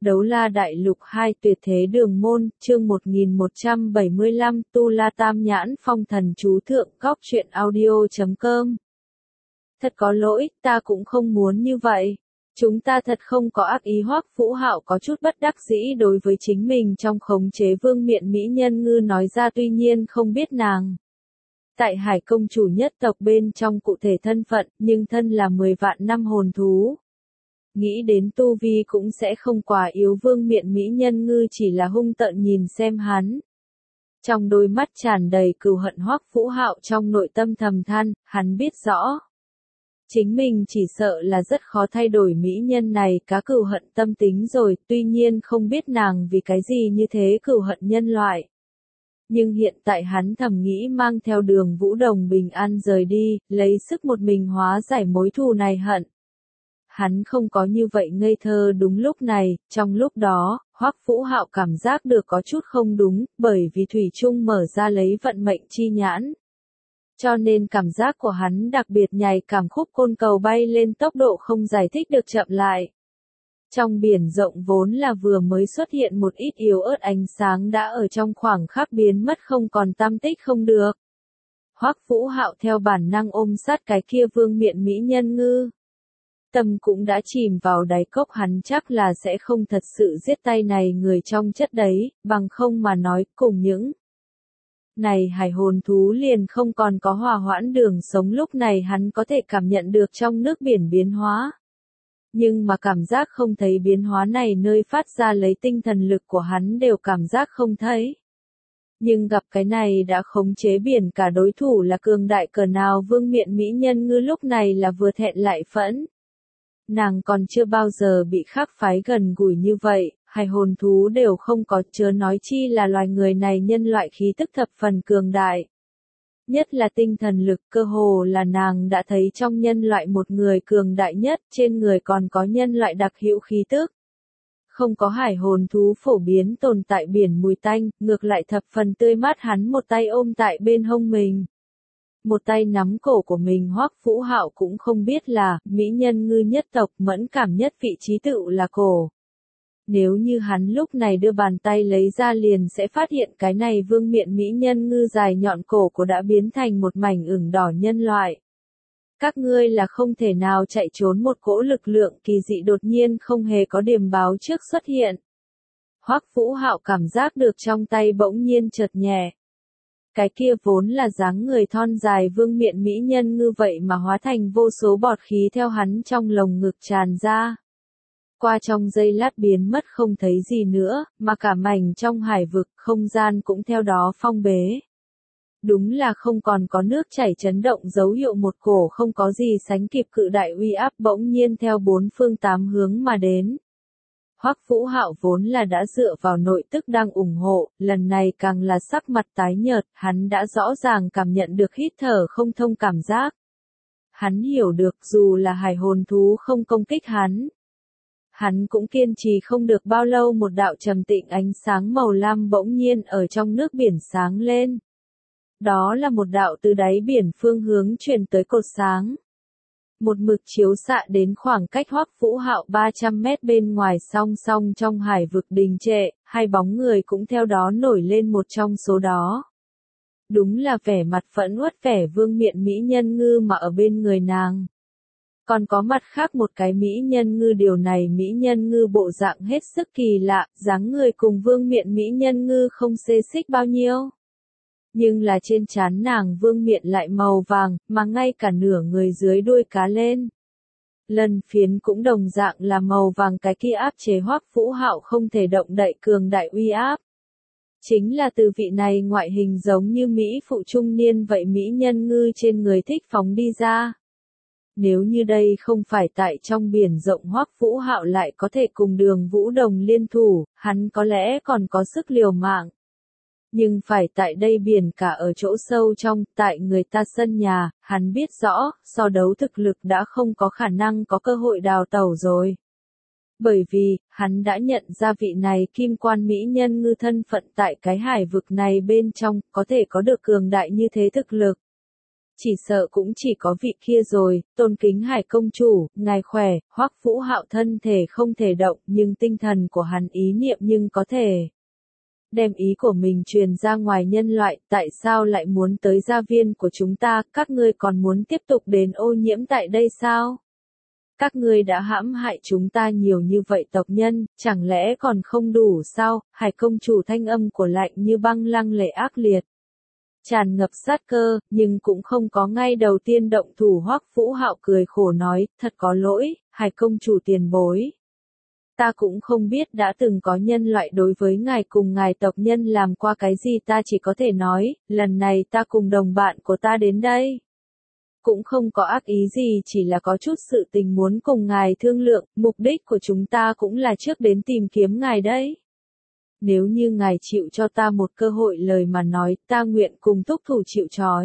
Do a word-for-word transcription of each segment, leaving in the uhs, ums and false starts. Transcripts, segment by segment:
Đấu La Đại Lục hai Tuyệt Thế Đường Môn, chương một nghìn một trăm bảy mươi lăm, Tu La Tam Nhãn Phong Thần Chú Thượng, Góc truyện audio chấm com. Thật có lỗi, ta cũng không muốn như vậy. Chúng ta thật không có ác ý. Hoắc Vũ Hạo có chút bất đắc dĩ đối với chính mình trong khống chế Vương Miện Mỹ Nhân Ngư nói ra, tuy nhiên không biết nàng tại Hải công chủ nhất tộc bên trong cụ thể thân phận, nhưng thân là mười vạn năm hồn thú. Nghĩ đến tu vi cũng sẽ không quá yếu. Vương Miện Mỹ Nhân Ngư chỉ là hung tợn nhìn xem hắn. Trong đôi mắt tràn đầy cừu hận. Hoắc Vũ Hạo trong nội tâm thầm than, hắn biết rõ. Chính mình chỉ sợ là rất khó thay đổi mỹ nhân này cá cừu hận tâm tính rồi, tuy nhiên không biết nàng vì cái gì như thế cừu hận nhân loại. Nhưng hiện tại hắn thầm nghĩ mang theo Đường Vũ Đồng bình an rời đi, lấy sức một mình hóa giải mối thù này hận. Hắn không có như vậy ngây thơ. Đúng lúc này, trong lúc đó, Hoắc Vũ Hạo cảm giác được có chút không đúng, bởi vì thủy chung mở ra lấy vận mệnh chi nhãn. Cho nên cảm giác của hắn đặc biệt nhạy cảm. Khúc côn cầu bay lên tốc độ không giải thích được chậm lại. Trong biển rộng vốn là vừa mới xuất hiện một ít yếu ớt ánh sáng đã ở trong khoảng khắc biến mất không còn tăm tích không được. Hoắc Vũ Hạo theo bản năng ôm sát cái kia Vương Miện Mỹ Nhân Ngư. Tâm cũng đã chìm vào đáy cốc. Hắn chắc là sẽ không thật sự giết tay này người trong chất đấy, bằng không mà nói cùng những này hải hồn thú liền không còn có hòa hoãn đường sống. Lúc này hắn có thể cảm nhận được trong nước biển biến hóa. Nhưng mà cảm giác không thấy biến hóa này nơi phát ra lấy tinh thần lực của hắn đều cảm giác không thấy. Nhưng gặp cái này đã khống chế biển cả đối thủ là cường đại cỡ nào. Vương Miện Mỹ Nhân Ngư lúc này là vừa thẹn lại phẫn. Nàng còn chưa bao giờ bị khác phái gần gũi như vậy, hải hồn thú đều không có, chớ nói chi là loài người này. Nhân loại khí tức thập phần cường đại. Nhất là tinh thần lực, cơ hồ là nàng đã thấy trong nhân loại một người cường đại nhất, trên người còn có nhân loại đặc hữu khí tức. Không có hải hồn thú phổ biến tồn tại biển mùi tanh, ngược lại thập phần tươi mát. Hắn một tay ôm tại bên hông mình, một tay nắm cổ của mình. Hoắc Vũ Hạo cũng không biết là, mỹ nhân ngư nhất tộc mẫn cảm nhất vị trí tựu là cổ. Nếu như hắn lúc này đưa bàn tay lấy ra liền sẽ phát hiện cái này Vương Miện Mỹ Nhân Ngư dài nhọn cổ của đã biến thành một mảnh ửng đỏ nhân loại. Các ngươi là không thể nào chạy trốn. Một cỗ lực lượng kỳ dị đột nhiên không hề có điểm báo trước xuất hiện. Hoắc Vũ Hạo cảm giác được trong tay bỗng nhiên chợt nhẹ. Cái kia vốn là dáng người thon dài Vương Miện Mỹ Nhân Ngư vậy mà hóa thành vô số bọt khí theo hắn trong lồng ngực tràn ra. Qua trong giây lát biến mất không thấy gì nữa, mà cả mảnh trong hải vực, không gian cũng theo đó phong bế. Đúng là không còn có nước chảy chấn động, dấu hiệu một cổ không có gì sánh kịp cự đại uy áp bỗng nhiên theo bốn phương tám hướng mà đến. Hoắc Vũ Hạo vốn là đã dựa vào nội tức đang ủng hộ, lần này càng là sắc mặt tái nhợt. Hắn đã rõ ràng cảm nhận được hít thở không thông cảm giác. Hắn hiểu được dù là hải hồn thú không công kích hắn, hắn cũng kiên trì không được bao lâu. Một đạo trầm tĩnh ánh sáng màu lam bỗng nhiên ở trong nước biển sáng lên. Đó là một đạo từ đáy biển phương hướng truyền tới cột sáng. Một mực chiếu xạ đến khoảng cách Hoắc Vũ Hạo ba trăm mét bên ngoài. Song song trong hải vực đình trệ, hai bóng người cũng theo đó nổi lên. Một trong số đó đúng là vẻ mặt phẫn uất vẻ Vương Miện Mỹ Nhân Ngư mà ở bên người nàng còn có mặt khác một cái mỹ nhân ngư. Điều này mỹ nhân ngư bộ dạng hết sức kỳ lạ, dáng người cùng Vương Miện Mỹ Nhân Ngư không xê xích bao nhiêu. Nhưng là trên trán nàng Vương Miện lại màu vàng, mà ngay cả nửa người dưới đuôi cá lên lân phiến cũng đồng dạng là màu vàng. Cái kia áp chế Hoắc Vũ Hạo không thể động đậy cường đại uy áp, chính là từ vị này ngoại hình giống như mỹ phụ trung niên vậy mỹ nhân ngư trên người thích phóng đi ra. Nếu như đây không phải tại trong biển rộng, Hoắc Vũ Hạo lại có thể cùng Đường Vũ Đồng liên thủ, hắn có lẽ còn có sức liều mạng. Nhưng phải tại đây biển cả ở chỗ sâu trong, tại người ta sân nhà, hắn biết rõ, so đấu thực lực đã không có khả năng có cơ hội đào tẩu rồi. Bởi vì, hắn đã nhận ra vị này kim quan mỹ nhân ngư thân phận tại cái hải vực này bên trong, có thể có được cường đại như thế thực lực. Chỉ sợ cũng chỉ có vị kia rồi, tôn kính Hải công chủ, ngài khỏe, Hoắc Vũ Hạo thân thể không thể động, nhưng tinh thần của hắn ý niệm nhưng có thể đem ý của mình truyền ra ngoài nhân loại, tại sao lại muốn tới gia viên của chúng ta, các ngươi còn muốn tiếp tục đến ô nhiễm tại đây sao? Các ngươi đã hãm hại chúng ta nhiều như vậy tộc nhân, chẳng lẽ còn không đủ sao? Hải công chủ thanh âm của lạnh như băng lăng lệ ác liệt, tràn ngập sát cơ, nhưng cũng không có ngay đầu tiên động thủ. Hoắc Vũ Hạo cười khổ nói, thật có lỗi, Hải công chủ tiền bối. Ta cũng không biết đã từng có nhân loại đối với ngài cùng ngài tộc nhân làm qua cái gì, ta chỉ có thể nói, lần này ta cùng đồng bạn của ta đến đây. Cũng không có ác ý gì, chỉ là có chút sự tình muốn cùng ngài thương lượng, mục đích của chúng ta cũng là trước đến tìm kiếm ngài đấy. Nếu như ngài chịu cho ta một cơ hội lời mà nói, ta nguyện cùng thúc thủ chịu trói.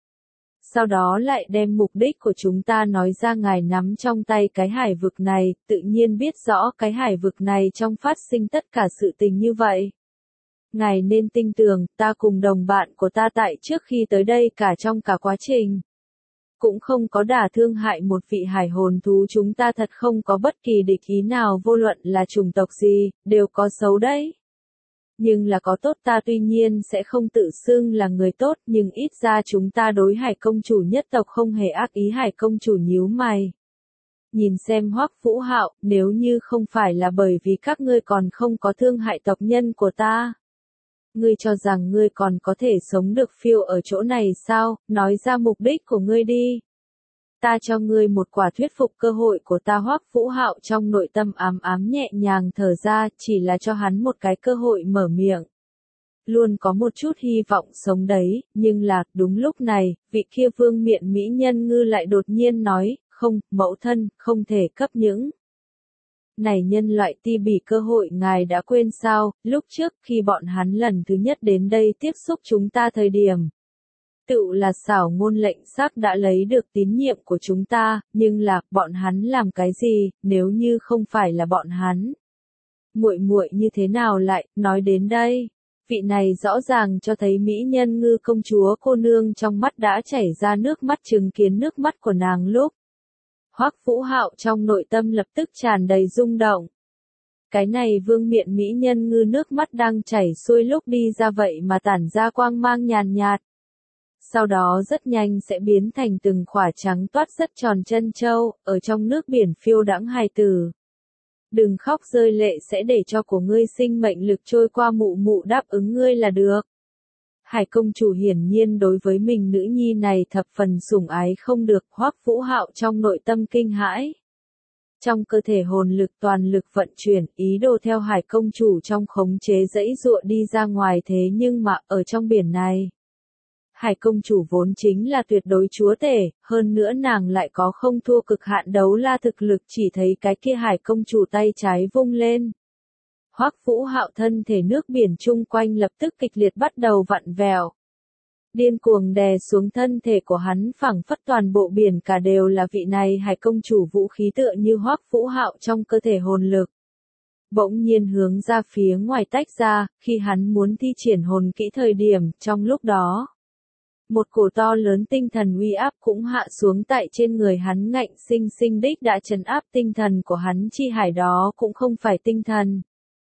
Sau đó lại đem mục đích của chúng ta nói ra. Ngài nắm trong tay cái hải vực này, tự nhiên biết rõ cái hải vực này trong phát sinh tất cả sự tình như vậy. Ngài nên tin tưởng, ta cùng đồng bạn của ta tại trước khi tới đây cả trong cả quá trình cũng không có đả thương hại một vị hải hồn thú, chúng ta thật không có bất kỳ địch ý nào, vô luận là chủng tộc gì, đều có xấu đấy. Nhưng là có tốt, ta tuy nhiên sẽ không tự xưng là người tốt, nhưng ít ra chúng ta đối Hải công chủ nhất tộc không hề ác ý. Hải công chủ nhíu mày, nhìn xem Hoắc Vũ Hạo, nếu như không phải là bởi vì các ngươi còn không có thương hại tộc nhân của ta, ngươi cho rằng ngươi còn có thể sống được phiêu ở chỗ này sao? Nói ra mục đích của ngươi đi. Ta cho ngươi một quả thuyết phục cơ hội của ta. Hoắc Vũ Hạo trong nội tâm ám ám nhẹ nhàng thở ra, chỉ là cho hắn một cái cơ hội mở miệng. Luôn có một chút hy vọng sống đấy, nhưng là, đúng lúc này, vị kia vương miện mỹ nhân ngư lại đột nhiên nói, không, mẫu thân, không thể cấp những này nhân loại ti bỉ cơ hội, ngài đã quên sao? Lúc trước khi bọn hắn lần thứ nhất đến đây tiếp xúc chúng ta thời điểm, tự là xảo ngôn lệnh sắc đã lấy được tín nhiệm của chúng ta, nhưng là, bọn hắn làm cái gì, nếu như không phải là bọn hắn? Muội muội như thế nào lại, nói đến đây, vị này rõ ràng cho thấy mỹ nhân ngư công chúa cô nương trong mắt đã chảy ra nước mắt, chứng kiến nước mắt của nàng lúc. Hoắc Vũ Hạo trong nội tâm lập tức tràn đầy rung động. Cái này vương miện mỹ nhân ngư nước mắt đang chảy xuôi lúc đi ra vậy mà tản ra quang mang nhàn nhạt. Sau đó rất nhanh sẽ biến thành từng khỏa trắng toát rất tròn chân châu, ở trong nước biển phiêu đãng hài tử. Đừng khóc rơi lệ, sẽ để cho của ngươi sinh mệnh lực trôi qua, mụ mụ đáp ứng ngươi là được. Hải công chủ hiển nhiên đối với mình nữ nhi này thập phần sủng ái không được. Hoắc Vũ Hạo trong nội tâm kinh hãi. Trong cơ thể hồn lực toàn lực vận chuyển, ý đồ theo Hải công chủ trong khống chế dãy dụa đi ra ngoài, thế nhưng mà, ở trong biển này, Hải công chủ vốn chính là tuyệt đối chúa tể, hơn nữa nàng lại có không thua cực hạn đấu la thực lực, chỉ thấy cái kia Hải công chủ tay trái vung lên. Hoắc Vũ Hạo thân thể nước biển chung quanh lập tức kịch liệt bắt đầu vặn vẹo. Điên cuồng đè xuống thân thể của hắn, phảng phất toàn bộ biển cả đều là vị này Hải công chủ vũ khí, tựa như Hoắc Vũ Hạo trong cơ thể hồn lực. Bỗng nhiên hướng ra phía ngoài tách ra, khi hắn muốn thi triển hồn kỹ thời điểm, trong lúc đó. Một cổ to lớn tinh thần uy áp cũng hạ xuống tại trên người hắn, ngạnh sinh sinh đích đã trấn áp tinh thần của hắn. Chi hải đó cũng không phải tinh thần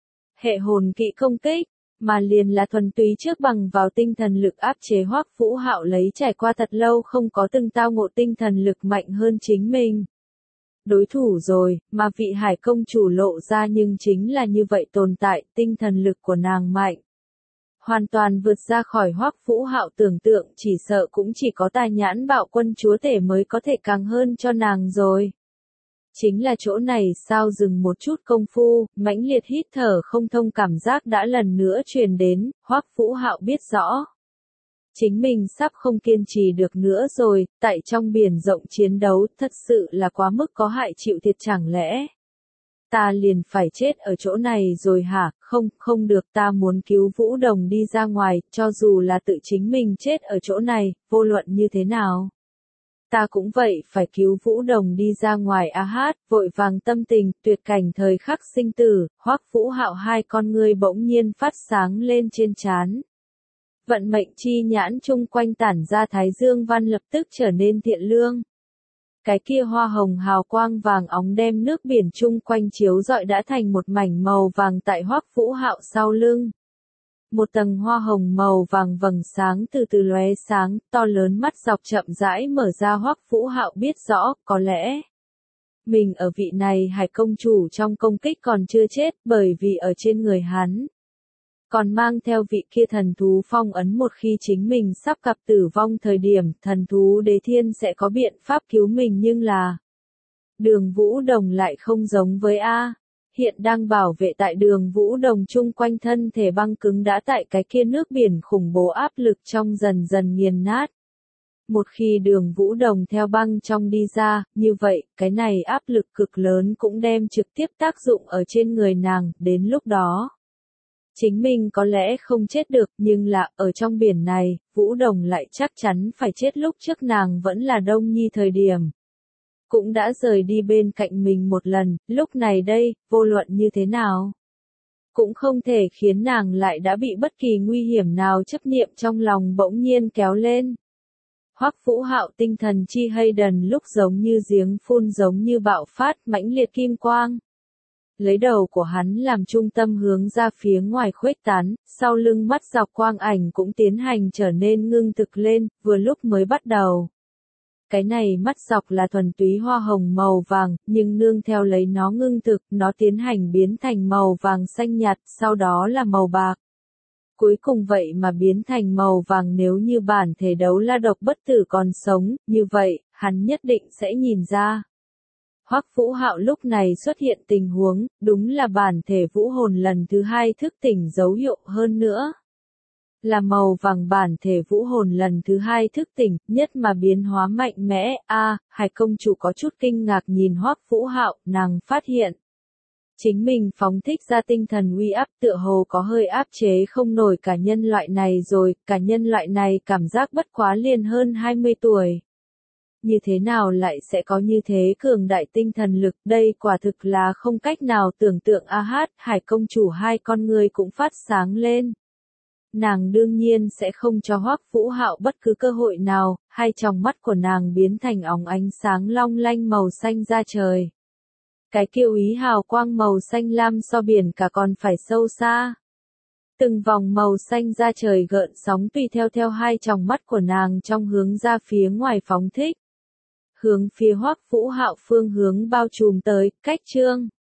hệ hồn kỹ công kích, mà liền là thuần túy trước bằng vào tinh thần lực áp chế. Hoắc Vũ Hạo lấy trải qua thật lâu không có từng tao ngộ tinh thần lực mạnh hơn chính mình. Đối thủ rồi, mà vị Hải công chủ lộ ra nhưng chính là như vậy tồn tại, tinh thần lực của nàng mạnh. Hoàn toàn vượt ra khỏi Hoắc Vũ Hạo tưởng tượng, chỉ sợ cũng chỉ có tài nhãn bạo quân chúa tể mới có thể càng hơn cho nàng rồi. Chính là chỗ này sao? Dừng một chút công phu, mãnh liệt hít thở không thông cảm giác đã lần nữa truyền đến. Hoắc Vũ Hạo biết rõ, chính mình sắp không kiên trì được nữa rồi, tại trong biển rộng chiến đấu, thật sự là quá mức có hại chịu thiệt, chẳng lẽ ta liền phải chết ở chỗ này rồi hả? Không, không được, ta muốn cứu Vũ Đồng đi ra ngoài, cho dù là tự chính mình chết ở chỗ này, vô luận như thế nào. Ta cũng vậy, phải cứu Vũ Đồng đi ra ngoài. A hát, vội vàng tâm tình, tuyệt cảnh thời khắc sinh tử, Hoắc Vũ Hạo hai con ngươi bỗng nhiên phát sáng lên trên trán. Vận mệnh chi nhãn chung quanh tản ra thái dương văn lập tức trở nên thiện lương. Cái kia hoa hồng hào quang vàng óng đem nước biển chung quanh chiếu rọi đã thành một mảnh màu vàng tại Hoắc Vũ Hạo sau lưng. Một tầng hoa hồng màu vàng vầng sáng từ từ lóe sáng, to lớn mắt dọc chậm rãi mở ra. Hoắc Vũ Hạo biết rõ, có lẽ mình ở vị này Hải công chủ trong công kích còn chưa chết, bởi vì ở trên người hắn còn mang theo vị kia thần thú phong ấn, một khi chính mình sắp gặp tử vong thời điểm, thần thú đế thiên sẽ có biện pháp cứu mình, nhưng là Đường Vũ Đồng lại không giống với A. Hiện đang bảo vệ tại Đường Vũ Đồng chung quanh thân thể băng cứng đã tại cái kia nước biển khủng bố áp lực trong dần dần nghiền nát. Một khi Đường Vũ Đồng theo băng trong đi ra, như vậy, cái này áp lực cực lớn cũng đem trực tiếp tác dụng ở trên người nàng, đến lúc đó chính mình có lẽ không chết được, nhưng là, ở trong biển này, Vũ Đồng lại chắc chắn phải chết. Lúc trước nàng vẫn là Đông Nhi thời điểm cũng đã rời đi bên cạnh mình một lần, lúc này đây, vô luận như thế nào cũng không thể khiến nàng lại đã bị bất kỳ nguy hiểm nào chấp niệm trong lòng bỗng nhiên kéo lên. Hoắc Vũ Hạo tinh thần chi hay đần lúc giống như giếng phun, giống như bạo phát mãnh liệt kim quang. Lấy đầu của hắn làm trung tâm hướng ra phía ngoài khuếch tán, sau lưng mắt dọc quang ảnh cũng tiến hành trở nên ngưng thực lên, vừa lúc mới bắt đầu. Cái này mắt dọc là thuần túy hoa hồng màu vàng, nhưng nương theo lấy nó ngưng thực, nó tiến hành biến thành màu vàng xanh nhạt, sau đó là màu bạc. Cuối cùng vậy mà biến thành màu vàng. Nếu như bản thể đấu la độc bất tử còn sống, như vậy, hắn nhất định sẽ nhìn ra. Hoắc Vũ Hạo lúc này xuất hiện tình huống, đúng là bản thể vũ hồn lần thứ hai thức tỉnh dấu hiệu, hơn nữa là màu vàng. Bản thể vũ hồn lần thứ hai thức tỉnh, nhất mà biến hóa mạnh mẽ. A, Hải công chủ có chút kinh ngạc nhìn Hoắc Vũ Hạo, nàng phát hiện chính mình phóng thích ra tinh thần uy áp tựa hồ có hơi áp chế không nổi cả nhân loại này rồi, cả nhân loại này cảm giác bất quá liền hơn hai mươi tuổi. Như thế nào lại sẽ có như thế cường đại tinh thần lực, đây quả thực là không cách nào tưởng tượng. A hát, Hải công chủ hai con người cũng phát sáng lên. Nàng đương nhiên sẽ không cho Hoắc Vũ Hạo bất cứ cơ hội nào, hai tròng mắt của nàng biến thành óng ánh sáng long lanh màu xanh da trời. Cái kiêu ý hào quang màu xanh lam so biển cả còn phải sâu xa. Từng vòng màu xanh da trời gợn sóng tùy theo theo hai tròng mắt của nàng trong hướng ra phía ngoài phóng thích. Hướng phía Hoắc Vũ Hạo phương hướng bao trùm tới, cách chương